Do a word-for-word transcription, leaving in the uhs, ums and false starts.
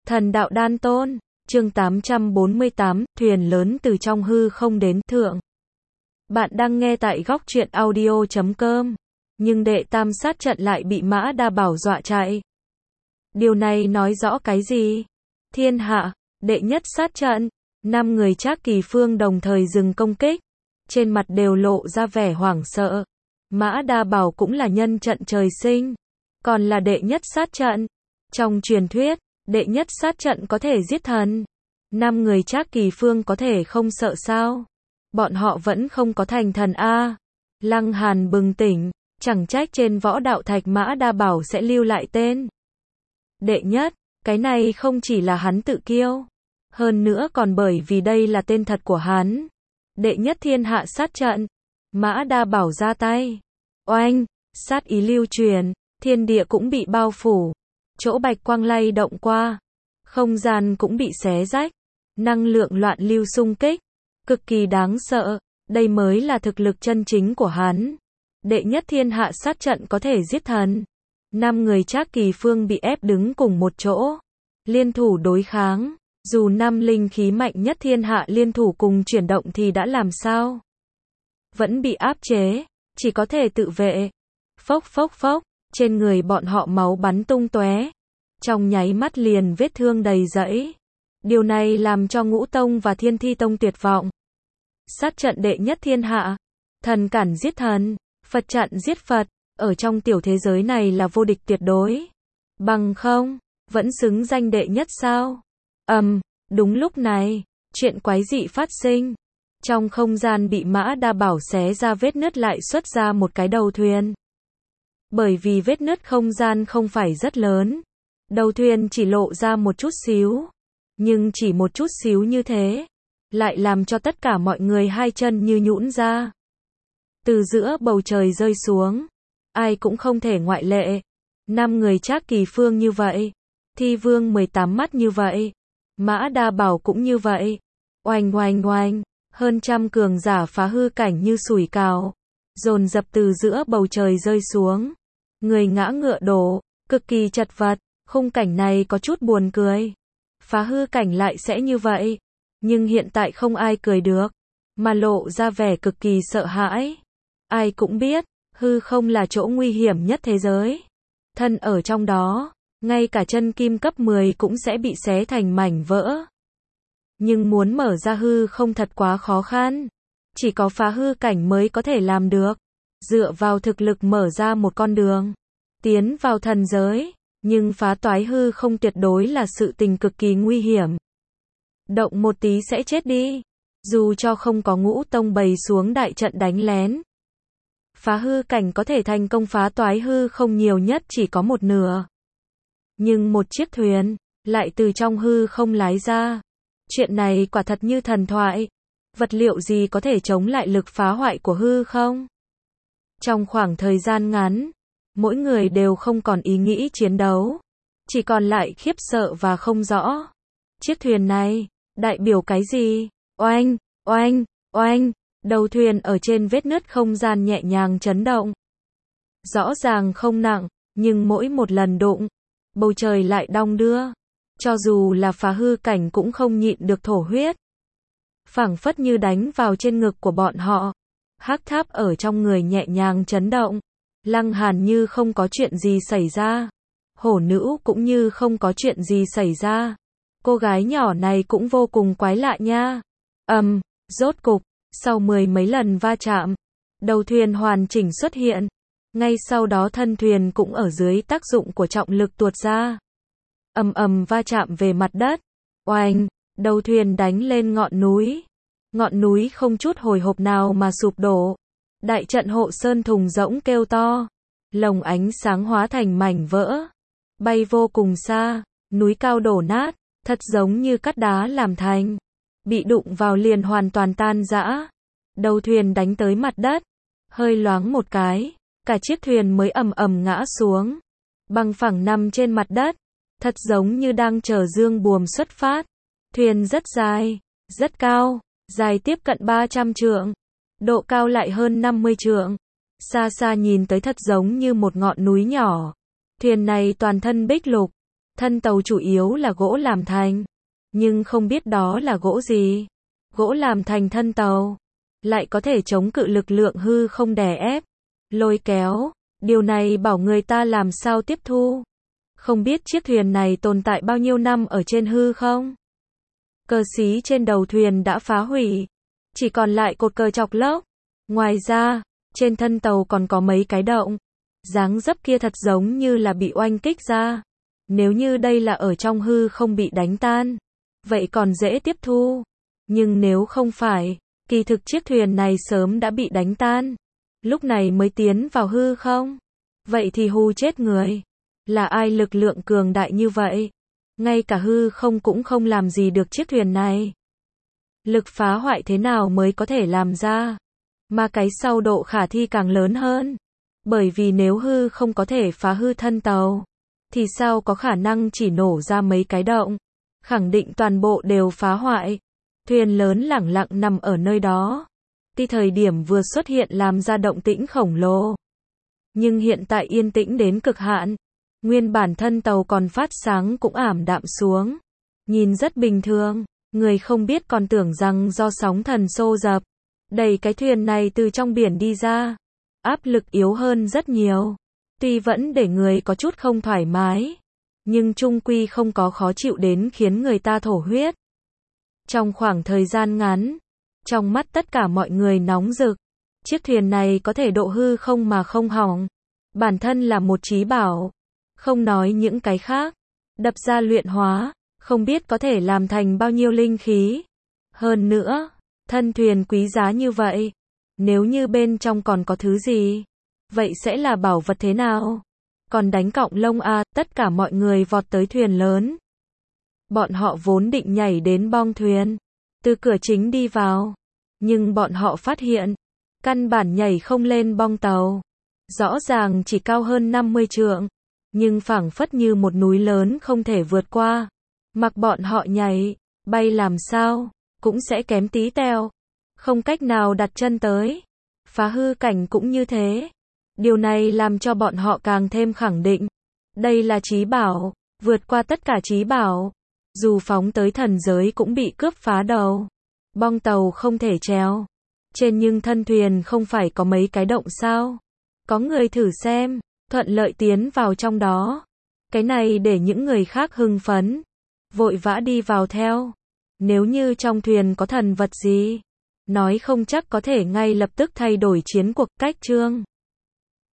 Thần đạo đan tôn, chương tám trăm bốn mươi tám, thuyền lớn từ trong hư không đến thượng. Bạn đang nghe tại góc truyện audio chấm com, nhưng đệ tam sát trận lại bị Mã Đa Bảo dọa chạy. Điều này nói rõ cái gì? Thiên hạ, đệ nhất sát trận, năm người Trác Kỳ Phương đồng thời dừng công kích, trên mặt đều lộ ra vẻ hoảng sợ. Mã Đa Bảo cũng là nhân trận trời sinh, còn là đệ nhất sát trận. Trong truyền thuyết, đệ nhất sát trận có thể giết thần. Năm người Trác Kỳ Phương có thể không sợ sao? Bọn họ vẫn không có thành thần a. Lăng Hàn bừng tỉnh, chẳng trách trên võ đạo thạch Mã Đa Bảo sẽ lưu lại tên đệ nhất, cái này không chỉ là hắn tự kiêu, hơn nữa còn bởi vì đây là tên thật của hắn. Đệ nhất thiên hạ sát trận. Mã Đa Bảo ra tay. Oanh, sát ý lưu truyền, thiên địa cũng bị bao phủ. Chỗ bạch quang lay động qua, không gian cũng bị xé rách, năng lượng loạn lưu xung kích, cực kỳ đáng sợ, đây mới là thực lực chân chính của hắn. Đệ nhất thiên hạ sát trận có thể giết thần. Năm người Trác Kỳ Phương bị ép đứng cùng một chỗ, liên thủ đối kháng, dù năm linh khí mạnh nhất thiên hạ liên thủ cùng chuyển động thì đã làm sao? Vẫn bị áp chế, chỉ có thể tự vệ. Phốc phốc phốc, trên người bọn họ máu bắn tung tóe, trong nháy mắt liền vết thương đầy rẫy. Điều này làm cho Ngũ Tông và Thiên Thi Tông tuyệt vọng. Sát trận đệ nhất thiên hạ, thần cản giết thần, Phật chặn giết Phật, ở trong tiểu thế giới này là vô địch tuyệt đối. Bằng không, vẫn xứng danh đệ nhất sao? Ầm, um, đúng lúc này, chuyện quái dị phát sinh. Trong không gian bị Mã Đa Bảo xé ra vết nứt lại xuất ra một cái đầu thuyền. Bởi vì vết nứt không gian không phải rất lớn, đầu thuyền chỉ lộ ra một chút xíu, nhưng chỉ một chút xíu như thế, lại làm cho tất cả mọi người hai chân như nhũn ra. Từ giữa bầu trời rơi xuống, ai cũng không thể ngoại lệ. Năm người Trác Kỳ Phương như vậy, Thi Vương mười tám mắt như vậy, Mã Đa Bảo cũng như vậy. Oanh oanh oanh, hơn trăm cường giả phá hư cảnh như sủi cào, dồn dập từ giữa bầu trời rơi xuống. Người ngã ngựa đổ, cực kỳ chật vật, khung cảnh này có chút buồn cười. Phá hư cảnh lại sẽ như vậy, nhưng hiện tại không ai cười được, mà lộ ra vẻ cực kỳ sợ hãi. Ai cũng biết, hư không là chỗ nguy hiểm nhất thế giới. Thân ở trong đó, ngay cả chân kim cấp mười cũng sẽ bị xé thành mảnh vỡ. Nhưng muốn mở ra hư không thật quá khó khăn. Chỉ có phá hư cảnh mới có thể làm được. Dựa vào thực lực mở ra một con đường, tiến vào thần giới, nhưng phá toái hư không tuyệt đối là sự tình cực kỳ nguy hiểm. Động một tí sẽ chết đi. Dù cho không có Ngũ Tông bày xuống đại trận đánh lén, phá hư cảnh có thể thành công phá toái hư không nhiều nhất chỉ có một nửa. Nhưng một chiếc thuyền, lại từ trong hư không lái ra. Chuyện này quả thật như thần thoại. Vật liệu gì có thể chống lại lực phá hoại của hư không? Trong khoảng thời gian ngắn, mỗi người đều không còn ý nghĩ chiến đấu, chỉ còn lại khiếp sợ và không rõ. Chiếc thuyền này, đại biểu cái gì? Oanh, oanh, oanh, đầu thuyền ở trên vết nứt không gian nhẹ nhàng chấn động. Rõ ràng không nặng, nhưng mỗi một lần đụng, bầu trời lại đong đưa. Cho dù là phá hư cảnh cũng không nhịn được thổ huyết. Phảng phất như đánh vào trên ngực của bọn họ. Hắc tháp ở trong người nhẹ nhàng chấn động. Lăng Hàn như không có chuyện gì xảy ra. Hổ nữ cũng như không có chuyện gì xảy ra. Cô gái nhỏ này cũng vô cùng quái lạ nha. Ầm, um, rốt cục, sau mười mấy lần va chạm, đầu thuyền hoàn chỉnh xuất hiện. Ngay sau đó thân thuyền cũng ở dưới tác dụng của trọng lực tuột ra. Ầm ầm va chạm về mặt đất. Oanh, đầu thuyền đánh lên ngọn núi. Ngọn núi không chút hồi hộp nào mà sụp đổ. Đại trận hộ sơn thùng rỗng kêu to. Lồng ánh sáng hóa thành mảnh vỡ. Bay vô cùng xa, núi cao đổ nát, thật giống như cắt đá làm thành. Bị đụng vào liền hoàn toàn tan rã. Đầu thuyền đánh tới mặt đất. Hơi loáng một cái, cả chiếc thuyền mới ầm ầm ngã xuống. Bằng phẳng nằm trên mặt đất. Thật giống như đang chờ dương buồm xuất phát. Thuyền rất dài, rất cao, dài tiếp cận ba trăm trượng. Độ cao lại hơn năm mươi trượng. Xa xa nhìn tới thật giống như một ngọn núi nhỏ. Thuyền này toàn thân bích lục, Thân tàu chủ yếu là gỗ làm thành, nhưng không biết đó là gỗ gì. Gỗ làm thành thân tàu, lại có thể chống cự lực lượng hư không đè ép, lôi kéo, điều này bảo người ta làm sao tiếp thu. Không biết chiếc thuyền này tồn tại bao nhiêu năm ở trên hư không? Cờ xí trên đầu thuyền đã phá hủy, chỉ còn lại cột cờ chọc lốc. Ngoài ra, trên thân tàu còn có mấy cái động, dáng dấp kia thật giống như là bị oanh kích ra. Nếu như đây là ở trong hư không bị đánh tan, vậy còn dễ tiếp thu. Nhưng nếu không phải, kỳ thực chiếc thuyền này sớm đã bị đánh tan, lúc này mới tiến vào hư không. Vậy thì hù chết người. Là ai lực lượng cường đại như vậy? Ngay cả hư không cũng không làm gì được chiếc thuyền này. Lực phá hoại thế nào mới có thể làm ra? Mà cái sau độ khả thi càng lớn hơn. Bởi vì nếu hư không có thể phá hư thân tàu, thì sao có khả năng chỉ nổ ra mấy cái động? Khẳng định toàn bộ đều phá hoại. Thuyền lớn lẳng lặng nằm ở nơi đó. Tuy thời điểm vừa xuất hiện làm ra động tĩnh khổng lồ, nhưng hiện tại yên tĩnh đến cực hạn. Nguyên bản thân tàu còn phát sáng cũng ảm đạm xuống. Nhìn rất bình thường, người không biết còn tưởng rằng do sóng thần xô dập, đẩy cái thuyền này từ trong biển đi ra. Áp lực yếu hơn rất nhiều. Tuy vẫn để người có chút không thoải mái, nhưng chung quy không có khó chịu đến khiến người ta thổ huyết. Trong khoảng thời gian ngắn, trong mắt tất cả mọi người nóng rực. Chiếc thuyền này có thể độ hư không mà không hỏng. Bản thân là một trí bảo. Không nói những cái khác. Đập ra luyện hóa, không biết có thể làm thành bao nhiêu linh khí. Hơn nữa, thân thuyền quý giá như vậy. Nếu như bên trong còn có thứ gì, vậy sẽ là bảo vật thế nào? Còn đánh cọng lông à, tất cả mọi người vọt tới thuyền lớn. Bọn họ vốn định nhảy đến bong thuyền, từ cửa chính đi vào. Nhưng bọn họ phát hiện, căn bản nhảy không lên bong tàu. Rõ ràng chỉ cao hơn năm mươi trượng, nhưng phảng phất như một núi lớn không thể vượt qua. Mặc bọn họ nhảy, bay làm sao, cũng sẽ kém tí teo. Không cách nào đặt chân tới. Phá hư cảnh cũng như thế. Điều này làm cho bọn họ càng thêm khẳng định. Đây là trí bảo, vượt qua tất cả trí bảo. Dù phóng tới thần giới cũng bị cướp phá đầu. Bong tàu không thể treo trên, nhưng thân thuyền không phải có mấy cái động sao? Có người thử xem, thuận lợi tiến vào trong đó. Cái này để những người khác hưng phấn, vội vã đi vào theo. Nếu như trong thuyền có thần vật gì, nói không chắc có thể ngay lập tức thay đổi chiến cuộc. Cách chương